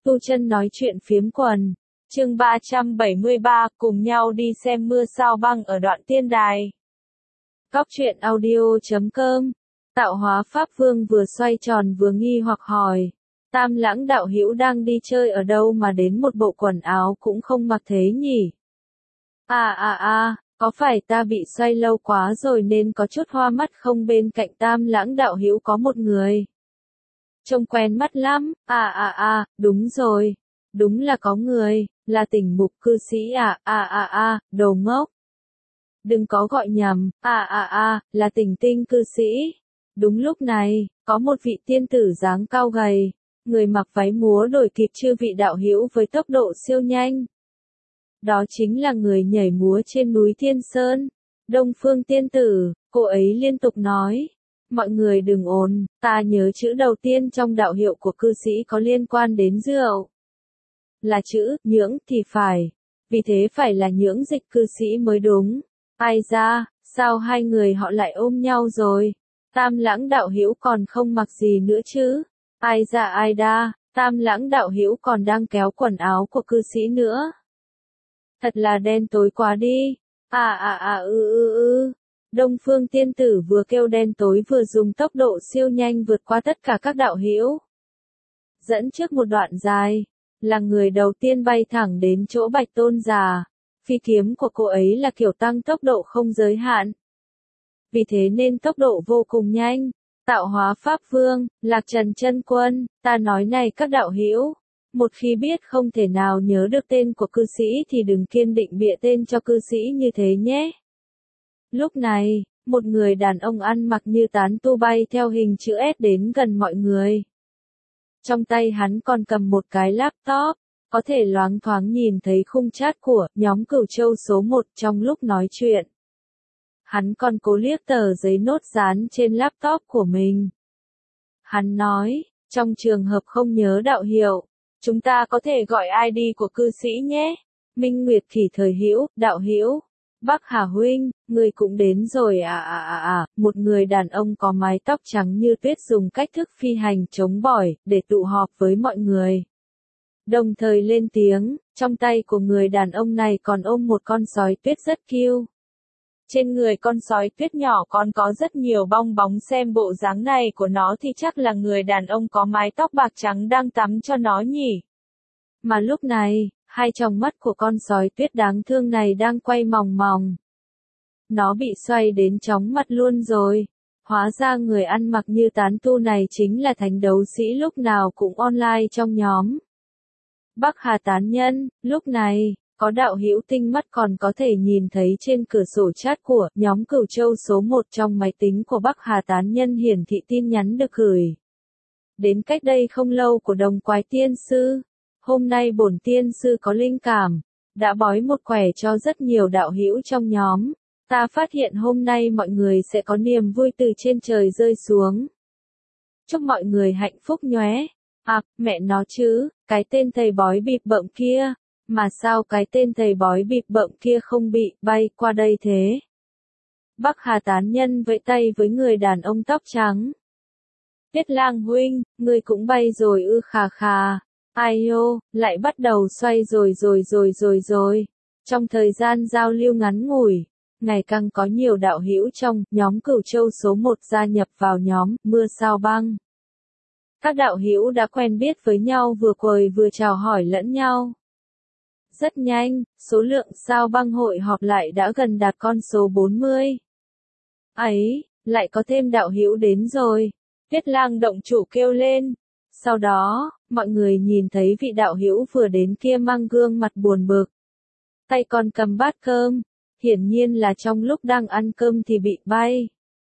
Tu Chân nói chuyện phiếm quần. Chương 373, cùng nhau đi xem mưa sao băng ở đoạn tiên đài. Góc truyện audio.com. Tạo Hóa Pháp Vương vừa xoay tròn vừa nghi hoặc hỏi. Tam Lãng đạo hữu đang đi chơi ở đâu mà đến một bộ quần áo cũng không mặc thế nhỉ? Có phải ta bị xoay lâu quá rồi nên có chút hoa mắt không? Bên cạnh Tam Lãng đạo hữu có một người. Trông quen mắt lắm. Đúng rồi. Đúng là có người, là Tỉnh Mục cư sĩ đồ ngốc. Đừng có gọi nhầm, là Tỉnh Tinh cư sĩ. Đúng lúc này, có một vị tiên tử dáng cao gầy, người mặc váy múa đuổi kịp chư vị đạo hữu với tốc độ siêu nhanh. Đó chính là người nhảy múa trên núi Thiên Sơn, Đông Phương tiên tử. Cô ấy liên tục nói, mọi người đừng ồn, ta nhớ chữ đầu tiên trong đạo hiệu của cư sĩ có liên quan đến rượu. Là chữ nhưỡng thì phải, vì thế phải là nhưỡng dịch cư sĩ mới đúng. Ai ra, sao hai người họ lại ôm nhau rồi? Tam Lãng đạo hữu còn không mặc gì nữa chứ? Ai ra ai đa, Tam Lãng đạo hữu còn đang kéo quần áo của cư sĩ nữa. Thật là đen tối quá đi. Đông Phương tiên tử vừa kêu đen tối vừa dùng tốc độ siêu nhanh vượt qua tất cả các đạo hữu. Dẫn trước một đoạn dài, là người đầu tiên bay thẳng đến chỗ Bạch Tôn già. Phi kiếm của cô ấy là kiểu tăng tốc độ không giới hạn. Vì thế nên tốc độ vô cùng nhanh. Tạo Hóa Pháp Vương, Lạc Trần Chân Quân, ta nói này các đạo hữu, một khi biết không thể nào nhớ được tên của cư sĩ thì đừng kiên định bịa tên cho cư sĩ như thế nhé. Lúc này, một người đàn ông ăn mặc như tán tu bay theo hình chữ S đến gần mọi người. Trong tay hắn còn cầm một cái laptop, có thể loáng thoáng nhìn thấy khung chat của nhóm Cửu Châu số 1 trong lúc nói chuyện. Hắn còn cố liếc tờ giấy nốt dán trên laptop của mình. Hắn nói, trong trường hợp không nhớ đạo hiệu, chúng ta có thể gọi ID của cư sĩ nhé. Minh Nguyệt Khỉ thời hữu, đạo hữu. Bắc Hà huynh, người cũng đến rồi một người đàn ông có mái tóc trắng như tuyết dùng cách thức phi hành chống bỏi, để tụ họp với mọi người. Đồng thời lên tiếng, trong tay của người đàn ông này còn ôm một con sói tuyết rất cute. Trên người con sói tuyết nhỏ còn có rất nhiều bong bóng, xem bộ dáng này của nó thì chắc là người đàn ông có mái tóc bạc trắng đang tắm cho nó nhỉ. Mà lúc này, hai tròng mắt của con sói tuyết đáng thương này đang quay mòng mòng. Nó bị xoay đến chóng mặt luôn rồi. Hóa ra người ăn mặc như tán tu này chính là thánh đấu sĩ lúc nào cũng online trong nhóm. Bắc Hà tán nhân, lúc này, có đạo hữu tinh mắt còn có thể nhìn thấy trên cửa sổ chat của nhóm Cửu Châu số 1 trong máy tính của Bắc Hà tán nhân hiển thị tin nhắn được gửi đến cách đây không lâu của Đồng Quái Tiên Sư. Hôm nay bổn tiên sư có linh cảm, đã bói một quẻ cho rất nhiều đạo hữu trong nhóm. Ta phát hiện hôm nay mọi người sẽ có niềm vui từ trên trời rơi xuống. Chúc mọi người hạnh phúc nhé. Mẹ nó chứ, cái tên thầy bói bịp bợm kia, mà sao cái tên thầy bói bịp bợm kia không bị bay qua đây thế? Bắc Hà tán nhân vẫy tay với người đàn ông tóc trắng. Tiết Lang huynh, ngươi cũng bay rồi ư? Khà. Ai ô, lại bắt đầu xoay rồi. Trong thời gian giao lưu ngắn ngủi, ngày càng có nhiều đạo hữu trong nhóm Cửu Châu số 1 gia nhập vào nhóm Mưa Sao Băng. Các đạo hữu đã quen biết với nhau, vừa quầy vừa chào hỏi lẫn nhau. Rất nhanh, số lượng sao băng hội họp lại đã gần đạt con số 40. Ấy, lại có thêm đạo hữu đến rồi. Tiết Lang động chủ kêu lên. Sau đó, mọi người nhìn thấy vị đạo hữu vừa đến kia mang gương mặt buồn bực. Tay còn cầm bát cơm, hiển nhiên là trong lúc đang ăn cơm thì bị bay.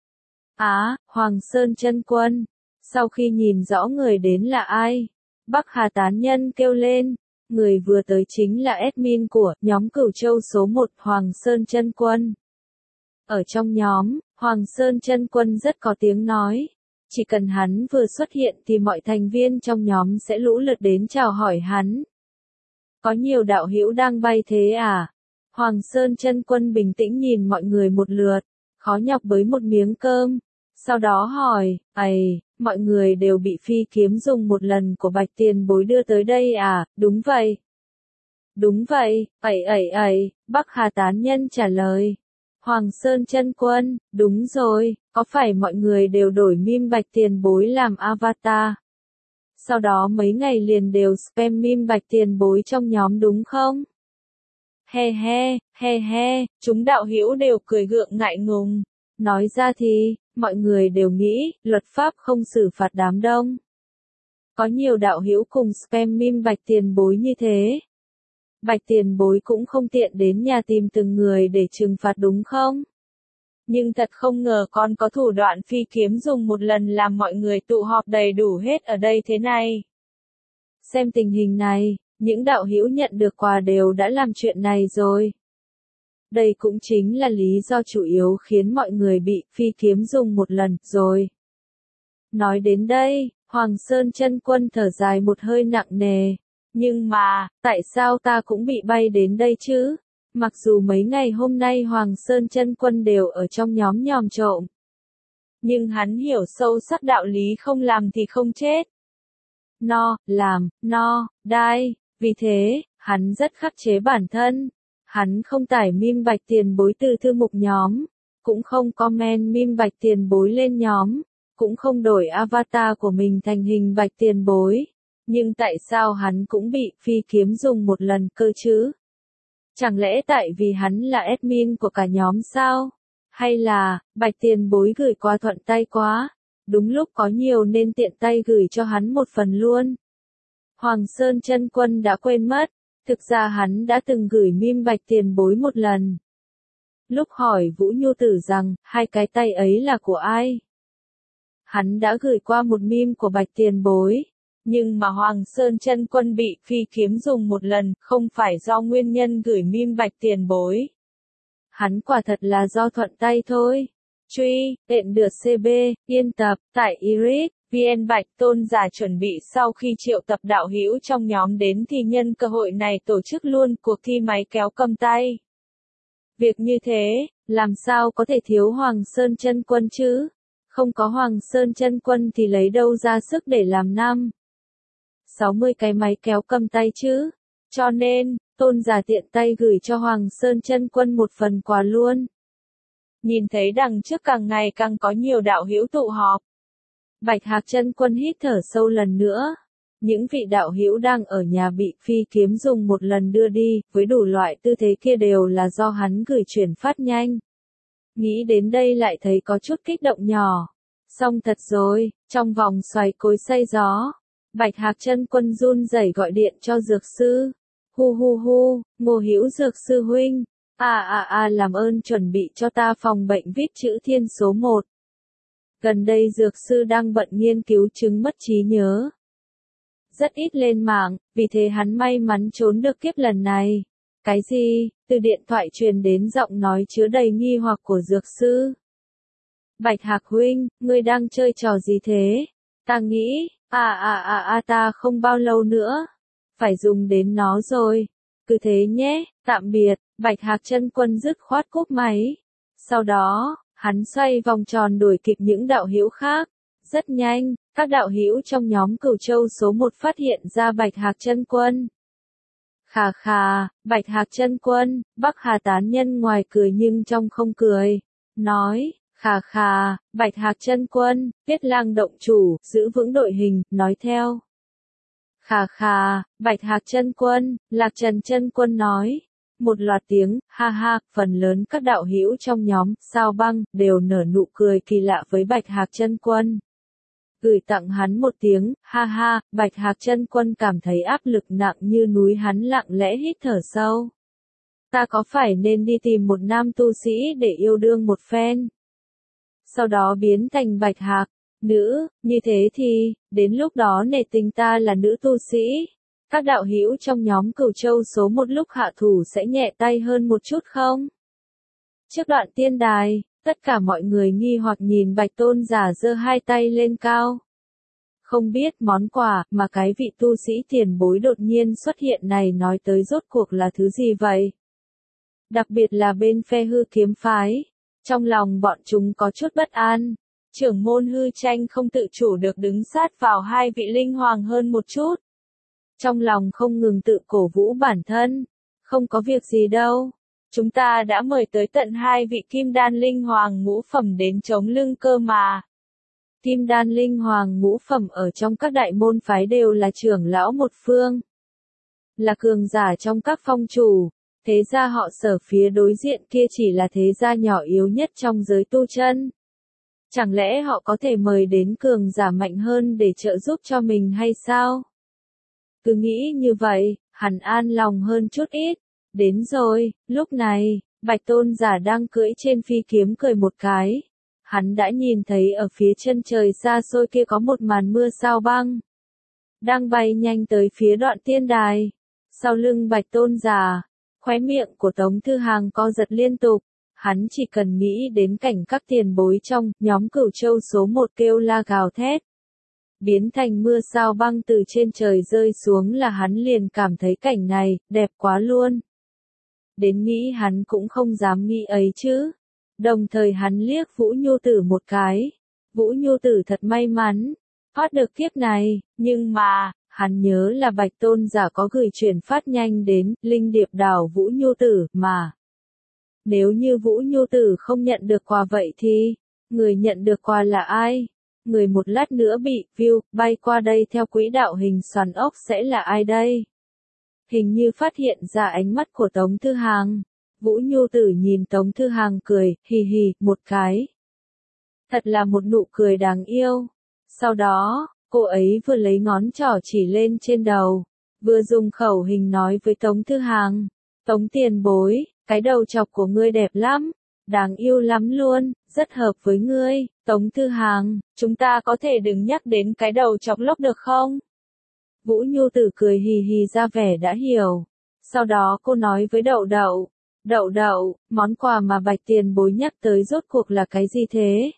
Hoàng Sơn Chân Quân. Sau khi nhìn rõ người đến là ai, Bắc Hà tán nhân kêu lên, người vừa tới chính là admin của nhóm Cửu Châu số 1 Hoàng Sơn Chân Quân. Ở trong nhóm, Hoàng Sơn Chân Quân rất có tiếng nói. Chỉ cần hắn vừa xuất hiện thì mọi thành viên trong nhóm sẽ lũ lượt đến chào hỏi hắn. Có nhiều đạo hữu đang bay thế à? Hoàng Sơn Chân Quân bình tĩnh nhìn mọi người một lượt, khó nhọc bới một miếng cơm, Sau đó hỏi, mọi người đều bị phi kiếm dùng một lần của Bạch tiền bối đưa tới đây à? Đúng vậy. Đúng vậy, Bắc Hà tán nhân trả lời. Hoàng Sơn chân quân, đúng rồi, có phải mọi người đều đổi meme Bạch tiền bối làm avatar? Sau đó mấy ngày liền đều spam meme Bạch tiền bối trong nhóm đúng không? He, chúng đạo hữu đều cười gượng ngại ngùng. Nói ra thì, mọi người đều nghĩ, luật pháp không xử phạt đám đông. Có nhiều đạo hữu cùng spam meme Bạch tiền bối như thế. Bạch tiền bối cũng không tiện đến nhà tìm từng người để trừng phạt đúng không? Nhưng thật không ngờ con có thủ đoạn phi kiếm dùng một lần làm mọi người tụ họp đầy đủ hết ở đây thế này. Xem tình hình này, những đạo hữu nhận được quà đều đã làm chuyện này rồi. Đây cũng chính là lý do chủ yếu khiến mọi người bị phi kiếm dùng một lần rồi. Nói đến đây, Hoàng Sơn chân quân thở dài một hơi nặng nề. Nhưng mà, tại sao ta cũng bị bay đến đây chứ? Mặc dù mấy ngày hôm nay Hoàng Sơn chân quân đều ở trong nhóm nhòm trộm. Nhưng hắn hiểu sâu sắc đạo lý không làm thì không chết. Đai. Vì thế, hắn rất khắc chế bản thân. Hắn không tải meme Bạch tiền bối từ thư mục nhóm. Cũng không comment meme Bạch tiền bối lên nhóm. Cũng không đổi avatar của mình thành hình Bạch tiền bối. Nhưng tại sao hắn cũng bị phi kiếm dùng một lần cơ chứ? Chẳng lẽ tại vì hắn là admin của cả nhóm sao? Hay là, Bạch tiền bối gửi qua thuận tay quá? Đúng lúc có nhiều nên tiện tay gửi cho hắn một phần luôn. Hoàng Sơn chân quân đã quên mất, thực ra hắn đã từng gửi meme Bạch tiền bối một lần. Lúc hỏi Vũ Nhu Tử rằng, hai cái tay ấy là của ai? Hắn đã gửi qua một meme của Bạch tiền bối. Nhưng mà Hoàng Sơn chân quân bị phi kiếm dùng một lần, không phải do nguyên nhân gửi meme Bạch tiền bối. Hắn quả thật là do thuận tay thôi. Truy, tiện được CB, yên tập, tại Iris, VN Bạch Tôn giả chuẩn bị sau khi triệu tập đạo hữu trong nhóm đến thì nhân cơ hội này tổ chức luôn cuộc thi máy kéo cầm tay. Việc như thế, làm sao có thể thiếu Hoàng Sơn chân quân chứ? Không có Hoàng Sơn chân quân thì lấy đâu ra sức để làm 60 cái máy kéo cầm tay chứ? Cho nên, Tôn giả tiện tay gửi cho Hoàng Sơn chân quân một phần quà luôn. Nhìn thấy đằng trước càng ngày càng có nhiều đạo hữu tụ họp. Bạch Hạc chân quân hít thở sâu lần nữa. Những vị đạo hữu đang ở nhà bị phi kiếm dùng một lần đưa đi, với đủ loại tư thế kia đều là do hắn gửi chuyển phát nhanh. Nghĩ đến đây lại thấy có chút kích động nhỏ. Xong thật rồi, trong vòng xoáy cối xay gió. Bạch Hạc chân quân run rẩy gọi điện cho dược sư. Hu, Ngô Hữu dược sư huynh. Làm ơn chuẩn bị cho ta phòng bệnh vít chữ thiên số 1. Gần đây dược sư đang bận nghiên cứu chứng mất trí nhớ. Rất ít lên mạng, vì thế hắn may mắn trốn được kiếp lần này. Cái gì? Từ điện thoại truyền đến giọng nói chứa đầy nghi hoặc của dược sư. Bạch Hạc huynh, ngươi đang chơi trò gì thế? Ta nghĩ, ta không bao lâu nữa. Phải dùng đến nó rồi. Cứ thế nhé, tạm biệt. Bạch Hạc chân quân dứt khoát cúp máy. Sau đó, hắn xoay vòng tròn đuổi kịp những đạo hữu khác. Rất nhanh, các đạo hữu trong nhóm Cửu Châu số 1 phát hiện ra Bạch Hạc chân quân. Khà, Bạch Hạc chân quân, Bắc Hà tán nhân ngoài cười nhưng trong không cười. Nói, khà, Bạch Hạc chân quân, Tiết Lang động chủ, giữ vững đội hình, nói theo. Khà, Bạch Hạc chân quân, Lạc Trần chân quân nói. Một loạt tiếng, ha, phần lớn các đạo hữu trong nhóm, Sao Băng, đều nở nụ cười kỳ lạ với Bạch Hạc chân quân. Gửi tặng hắn một tiếng, ha, Bạch Hạc chân quân cảm thấy áp lực nặng như núi, hắn lặng lẽ hít thở sâu. Ta có phải nên đi tìm một nam tu sĩ để yêu đương một phen? Sau đó biến thành Bạch Hạc, nữ, như thế thì, đến lúc đó nể tình ta là nữ tu sĩ. Các đạo hữu trong nhóm Cửu Châu số 1 lúc hạ thủ sẽ nhẹ tay hơn một chút không? Trước đoạn tiên đài, tất cả mọi người nghi hoặc nhìn Bạch Tôn giả giơ hai tay lên cao. Không biết món quà mà cái vị tu sĩ tiền bối đột nhiên xuất hiện này nói tới rốt cuộc là thứ gì vậy? Đặc biệt là bên phe Hư Kiếm phái. Trong lòng bọn chúng có chút bất an. trưởng môn Hư Tranh không tự chủ được đứng sát vào hai vị linh hoàng hơn một chút. Trong lòng không ngừng tự cổ vũ bản thân. Không có việc gì đâu. Chúng ta đã mời tới tận hai vị kim đan linh hoàng ngũ phẩm đến chống lưng cơ mà. Kim đan linh hoàng ngũ phẩm ở trong các đại môn phái đều là trưởng lão một phương. Là cường giả trong các phong chủ. Thế gia họ Sở phía đối diện kia chỉ là thế gia nhỏ yếu nhất trong giới tu chân. Chẳng lẽ họ có thể mời đến cường giả mạnh hơn để trợ giúp cho mình hay sao? Cứ nghĩ như vậy, hắn an lòng hơn chút ít. Đến rồi, lúc này, Bạch Tôn giả đang cưỡi trên phi kiếm cười một cái. Hắn đã nhìn thấy ở phía chân trời xa xôi kia có một màn mưa sao băng. Đang bay nhanh tới phía đoạn tiên đài. Sau lưng Bạch Tôn giả, khóe miệng của Tống Thư Hàng co giật liên tục. Hắn chỉ cần nghĩ đến cảnh các tiền bối trong nhóm Cửu Châu số 1 kêu la gào thét. Biến thành mưa sao băng từ trên trời rơi xuống là hắn liền cảm thấy cảnh này, đẹp quá luôn. Đến nghĩ hắn cũng không dám nghĩ ấy chứ. Đồng thời hắn liếc Vũ Nhu Tử một cái. Vũ Nhu Tử thật may mắn, thoát được kiếp này, nhưng mà, hắn nhớ là Bạch Tôn giả có gửi truyền phát nhanh đến Linh Điệp Đảo Vũ Nhu Tử mà. Nếu như Vũ Nhu Tử không nhận được quà vậy thì, người nhận được quà là ai? Người một lát nữa bị view bay qua đây theo quỹ đạo hình xoắn ốc sẽ là ai đây? Hình như phát hiện ra ánh mắt của Tống Thư Hàng. Vũ Nhu Tử nhìn Tống Thư Hàng cười, hì hì, một cái. Thật là một nụ cười đáng yêu. Sau đó, cô ấy vừa lấy ngón trỏ chỉ lên trên đầu, vừa dùng khẩu hình nói với Tống Thư Hàng. Tống tiền bối, cái đầu chọc của ngươi đẹp lắm, đáng yêu lắm luôn, rất hợp với ngươi. Tống Thư Hàng, chúng ta có thể đừng nhắc đến cái đầu chọc lốc được không? Vũ Nhu Tử cười hì hì ra vẻ đã hiểu. Sau đó cô nói với Đậu Đậu. Đậu Đậu, món quà mà Bạch tiền bối nhắc tới rốt cuộc là cái gì thế?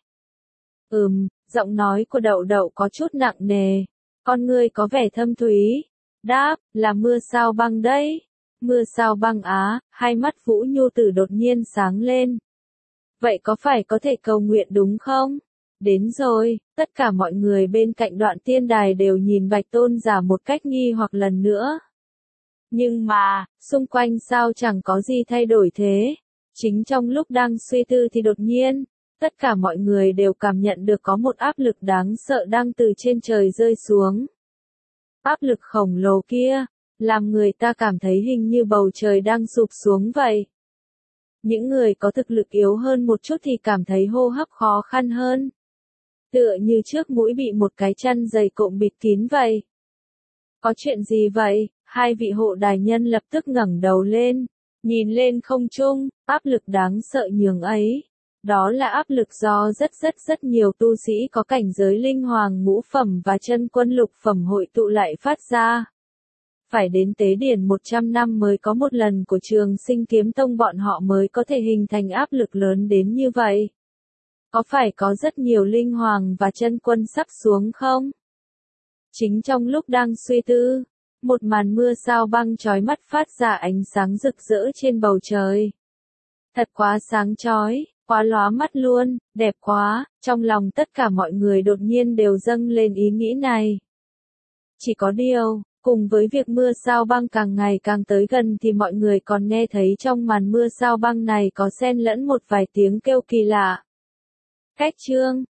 Giọng nói của Đậu Đậu có chút nặng nề. Con ngươi có vẻ thâm thúy. Đáp, là mưa sao băng đấy. Mưa sao băng á, hai mắt Vũ Nhu Tử đột nhiên sáng lên. Vậy có phải có thể cầu nguyện đúng không? Đến rồi, tất cả mọi người bên cạnh đoạn tiên đài đều nhìn Bạch Tôn giả một cách nghi hoặc lần nữa. Nhưng mà, xung quanh sao chẳng có gì thay đổi thế? Chính trong lúc đang suy tư thì đột nhiên, tất cả mọi người đều cảm nhận được có một áp lực đáng sợ đang từ trên trời rơi xuống. Áp lực khổng lồ kia, làm người ta cảm thấy hình như bầu trời đang sụp xuống vậy. Những người có thực lực yếu hơn một chút thì cảm thấy hô hấp khó khăn hơn. Tựa như trước mũi bị một cái chăn dày cộm bịt kín vậy. Có chuyện gì vậy? Hai vị hộ đài nhân lập tức ngẩng đầu lên, nhìn lên không trung, áp lực đáng sợ nhường ấy. Đó là áp lực do rất nhiều tu sĩ có cảnh giới linh hoàng ngũ phẩm và chân quân lục phẩm hội tụ lại phát ra. Phải đến tế điển 100 năm mới có một lần của Trường Sinh Kiếm Tông bọn họ mới có thể hình thành áp lực lớn đến như vậy. Có phải có rất nhiều linh hoàng và chân quân sắp xuống không? Chính trong lúc đang suy tư, một màn mưa sao băng chói mắt phát ra ánh sáng rực rỡ trên bầu trời. Thật quá sáng chói, quá lóa mắt luôn, đẹp quá, trong lòng tất cả mọi người đột nhiên đều dâng lên ý nghĩ này. Chỉ có điều, cùng với việc mưa sao băng càng ngày càng tới gần thì mọi người còn nghe thấy trong màn mưa sao băng này có xen lẫn một vài tiếng kêu kỳ lạ. Cách chương